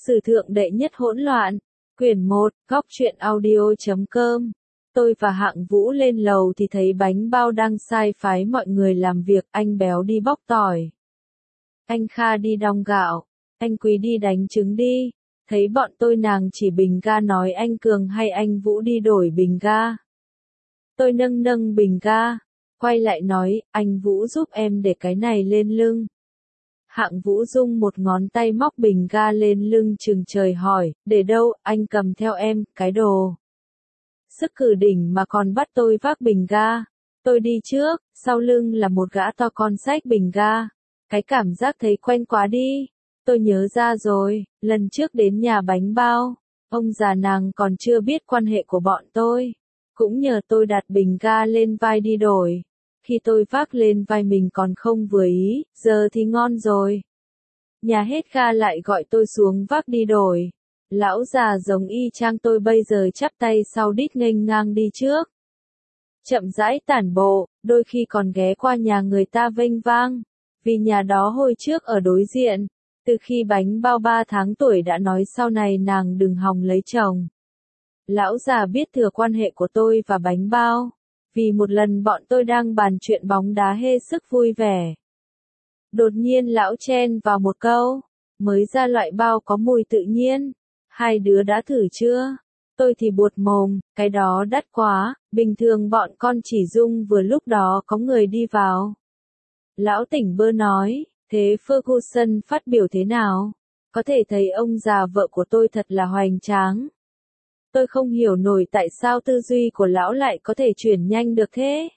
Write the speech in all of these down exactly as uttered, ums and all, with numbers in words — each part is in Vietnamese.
Sử thượng đệ nhất hỗn loạn. Quyển một, góc truyện audio chấm com. Tôi và Hạng Vũ lên lầu thì thấy Bánh Bao đang sai phái mọi người làm việc, anh Béo đi bóc tỏi, anh Kha đi đong gạo, anh Quý đi đánh trứng đi. Thấy bọn tôi nàng chỉ bình ga nói anh Cường hay anh Vũ đi đổi bình ga. Tôi nâng nâng bình ga, quay lại nói, anh Vũ giúp em để cái này lên lưng. Hạng Vũ dung một ngón tay móc bình ga lên lưng chừng trời hỏi, để đâu, anh cầm theo em, cái đồ. Sức cử đỉnh mà còn bắt tôi vác bình ga. Tôi đi trước, sau lưng là một gã to con xách bình ga. Cái cảm giác thấy quen quá đi. Tôi nhớ ra rồi, lần trước đến nhà Bánh Bao, ông già nàng còn chưa biết quan hệ của bọn tôi. Cũng nhờ tôi đặt bình ga lên vai đi đổi. Khi tôi vác lên vai mình còn không vừa ý, giờ thì ngon rồi. Nhà hết ga lại gọi tôi xuống vác đi đổi. Lão già giống y chang tôi bây giờ chắp tay sau đít nghênh ngang đi trước. Chậm rãi tản bộ, đôi khi còn ghé qua nhà người ta vênh vang. Vì nhà đó hồi trước ở đối diện, từ khi Bánh Bao ba tháng tuổi đã nói sau này nàng đừng hòng lấy chồng. Lão già biết thừa quan hệ của tôi và Bánh Bao. Vì một lần bọn tôi đang bàn chuyện bóng đá hết sức vui vẻ. Đột nhiên lão chen vào một câu, mới ra loại bao có mùi tự nhiên. Hai đứa đã thử chưa? Tôi thì buột mồm, cái đó đắt quá, bình thường bọn con chỉ dung vừa lúc đó có người đi vào. Lão tỉnh bơ nói, thế Ferguson phát biểu thế nào? Có thể thấy ông già vợ của tôi thật là hoành tráng. Tôi không hiểu nổi tại sao tư duy của lão lại có thể chuyển nhanh được thế.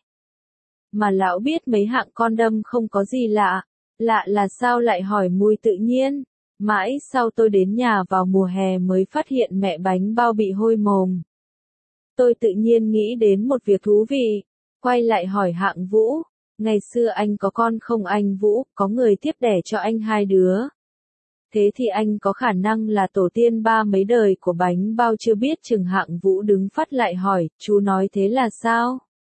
Mà lão biết mấy hạng con đâm không có gì lạ. Lạ là sao lại hỏi mùi tự nhiên. Mãi sau tôi đến nhà vào mùa hè mới phát hiện mẹ Bánh Bao bị hôi mồm. Tôi tự nhiên nghĩ đến một việc thú vị. Quay lại hỏi Hạng Vũ. Ngày xưa anh có con không anh Vũ, có người tiếp đẻ cho anh hai đứa. Thế thì anh có khả năng là tổ tiên ba mấy đời của Bánh Bao chưa biết chừng. Hạng Vũ đứng phát lại hỏi, chú nói thế là sao?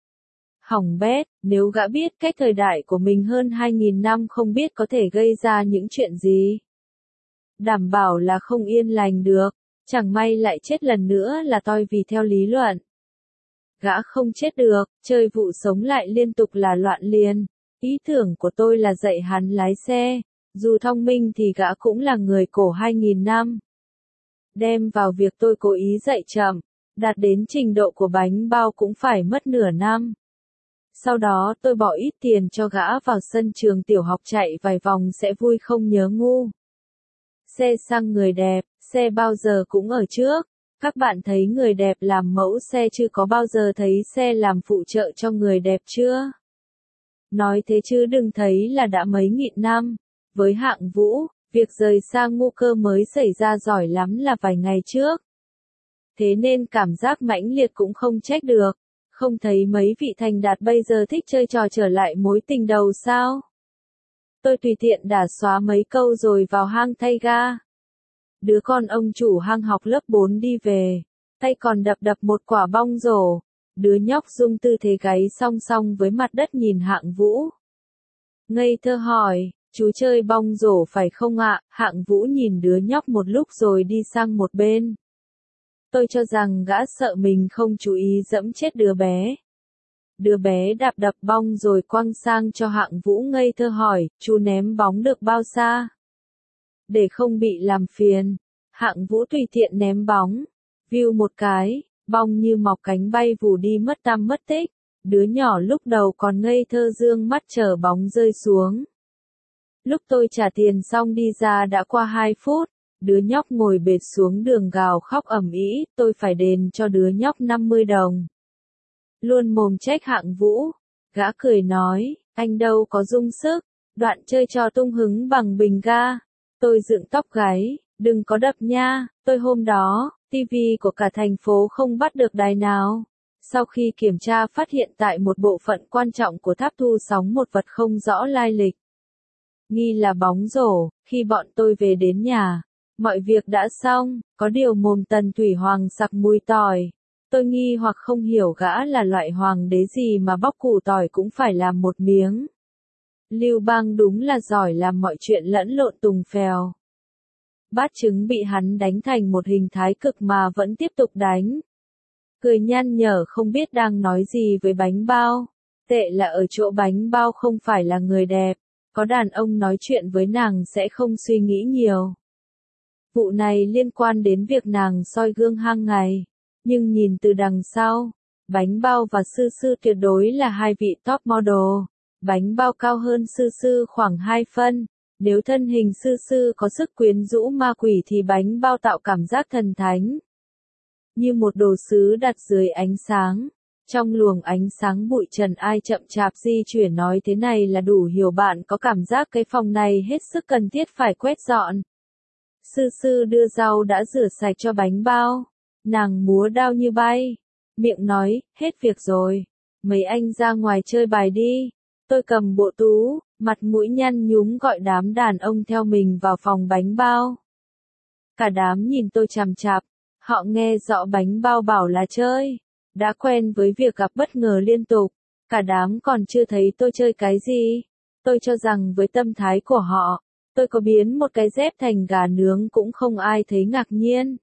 Hỏng bét, nếu gã biết cách thời đại của mình hơn hai nghìn năm không biết có thể gây ra những chuyện gì. Đảm bảo là không yên lành được, chẳng may lại chết lần nữa là toi vì theo lý luận. Gã không chết được, chơi vụ sống lại liên tục là loạn liền. Ý tưởng của tôi là dạy hắn lái xe. Dù thông minh thì gã cũng là người cổ hai nghìn năm. Đem vào việc tôi cố ý dạy chậm, đạt đến trình độ của Bánh Bao cũng phải mất nửa năm. Sau đó tôi bỏ ít tiền cho gã vào sân trường tiểu học chạy vài vòng sẽ vui không nhớ ngu. Xe sang người đẹp, xe bao giờ cũng ở trước. Các bạn thấy người đẹp làm mẫu xe chứ có bao giờ thấy xe làm phụ trợ cho người đẹp chưa? Nói thế chứ đừng thấy là đã mấy nghìn năm. Với Hạng Vũ, việc rời sang ngu cơ mới xảy ra giỏi lắm là vài ngày trước. Thế nên cảm giác mãnh liệt cũng không trách được. Không thấy mấy vị thành đạt bây giờ thích chơi trò trở lại mối tình đầu sao? Tôi tùy tiện đả xóa mấy câu rồi vào hang thay ga. Đứa con ông chủ hang học lớp bốn đi về, tay còn đập đập một quả bong rổ. Đứa nhóc dung tư thế gáy song song với mặt đất nhìn Hạng Vũ. Ngây thơ hỏi, chú chơi bong rổ phải không ạ? Hạng Vũ nhìn đứa nhóc một lúc rồi đi sang một bên. Tôi cho rằng gã sợ mình không chú ý dẫm chết đứa bé. Đứa bé đạp đập bong rồi quăng sang cho Hạng Vũ ngây thơ hỏi, chú ném bóng được bao xa? Để không bị làm phiền, Hạng Vũ tùy tiện ném bóng. View một cái, bong như mọc cánh bay vù đi mất tăm mất tích. Đứa nhỏ lúc đầu còn ngây thơ dương mắt chờ bóng rơi xuống. Lúc tôi trả tiền xong đi ra đã qua hai phút. Đứa nhóc ngồi bệt xuống đường gào khóc ầm ĩ, tôi phải đền cho đứa nhóc năm mươi đồng. Luôn mồm trách Hạng Vũ. Gã cười nói, anh đâu có dung sức, đoạn chơi trò tung hứng bằng bình ga. Tôi dựng tóc gáy, đừng có đập nha, tôi hôm đó, tivi của cả thành phố không bắt được đài nào. Sau khi kiểm tra phát hiện tại một bộ phận quan trọng của tháp thu sóng một vật không rõ lai lịch. Nghi là bóng rổ, khi bọn tôi về đến nhà. Mọi việc đã xong, có điều mồm Tần Thủy Hoàng sặc mùi tỏi. Tôi nghi hoặc không hiểu gã là loại hoàng đế gì mà bóc củ tỏi cũng phải làm một miếng. Lưu Bang đúng là giỏi làm mọi chuyện lẫn lộn tùng phèo. Bát trứng bị hắn đánh thành một hình thái cực mà vẫn tiếp tục đánh. Cười nhăn nhở không biết đang nói gì với bánh bao. Tệ là ở chỗ bánh bao không phải là người đẹp. Có đàn ông nói chuyện với nàng sẽ không suy nghĩ nhiều. Vụ này liên quan đến việc nàng soi gương hàng ngày. Nhưng nhìn từ đằng sau, bánh bao và sư sư tuyệt đối là hai vị top model. Bánh bao cao hơn sư sư khoảng hai phân. Nếu thân hình sư sư có sức quyến rũ ma quỷ thì bánh bao tạo cảm giác thần thánh. Như một đồ sứ đặt dưới ánh sáng. Trong luồng ánh sáng bụi trần ai chậm chạp di chuyển nói thế này là đủ hiểu bạn có cảm giác cái phòng này hết sức cần thiết phải quét dọn. Sư sư đưa rau đã rửa sạch cho bánh bao. Nàng múa đao như bay. Miệng nói, hết việc rồi. Mấy anh ra ngoài chơi bài đi. Tôi cầm bộ tú, mặt mũi nhăn nhúm gọi đám đàn ông theo mình vào phòng bánh bao. Cả đám nhìn tôi chằm chằm. Họ nghe rõ bánh bao bảo là chơi. Đã quen với việc gặp bất ngờ liên tục. Cả đám còn chưa thấy tôi chơi cái gì. Tôi cho rằng với tâm thái của họ, tôi có biến một cái dép thành gà nướng cũng không ai thấy ngạc nhiên.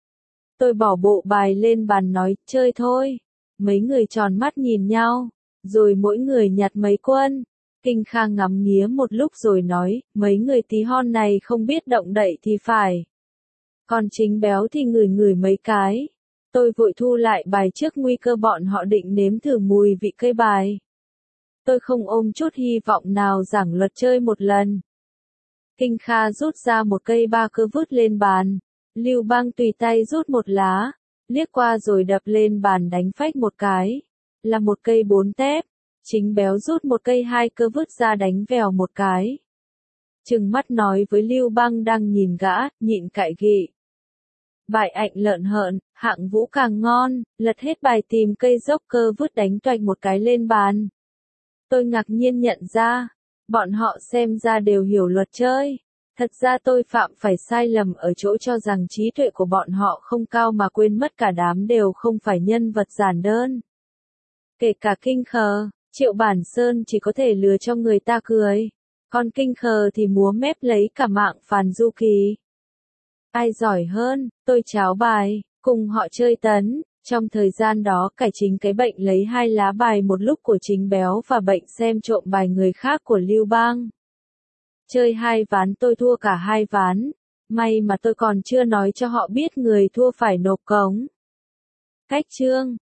Tôi bỏ bộ bài lên bàn nói, chơi thôi. Mấy người tròn mắt nhìn nhau, rồi mỗi người nhặt mấy quân. Kinh Kha ngắm nghía một lúc rồi nói, mấy người tí hon này không biết động đậy thì phải. Còn chính béo thì ngửi ngửi mấy cái. Tôi vội thu lại bài trước nguy cơ bọn họ định nếm thử mùi vị cây bài. Tôi không ôm chút hy vọng nào giảng luật chơi một lần. Kinh Kha rút ra một cây ba cơ vứt lên bàn. Lưu Bang tùy tay rút một lá, liếc qua rồi đập lên bàn đánh phách một cái. Là một cây bốn tép. Chính béo rút một cây hai cơ vứt ra đánh vèo một cái. Trừng mắt nói với Lưu Bang đang nhìn gã, nhịn cãi gị. Bài ảnh lợn hợn, Hạng Vũ càng ngon, lật hết bài tìm cây dốc cơ vứt đánh toạch một cái lên bàn. Tôi ngạc nhiên nhận ra, bọn họ xem ra đều hiểu luật chơi. Thật ra tôi phạm phải sai lầm ở chỗ cho rằng trí tuệ của bọn họ không cao mà quên mất cả đám đều không phải nhân vật giản đơn. Kể cả Kinh Khờ, Triệu Bản Sơn chỉ có thể lừa cho người ta cười. Còn Kinh Khờ thì múa mép lấy cả mạng Phàn Du Kỳ. Ai giỏi hơn, tôi cháo bài, cùng họ chơi tấn. Trong thời gian đó cải chính cái bệnh lấy hai lá bài một lúc của chính béo và bệnh xem trộm bài người khác của Lưu Bang. Chơi hai ván tôi thua cả hai ván. May mà tôi còn chưa nói cho họ biết người thua phải nộp cống. Cách chương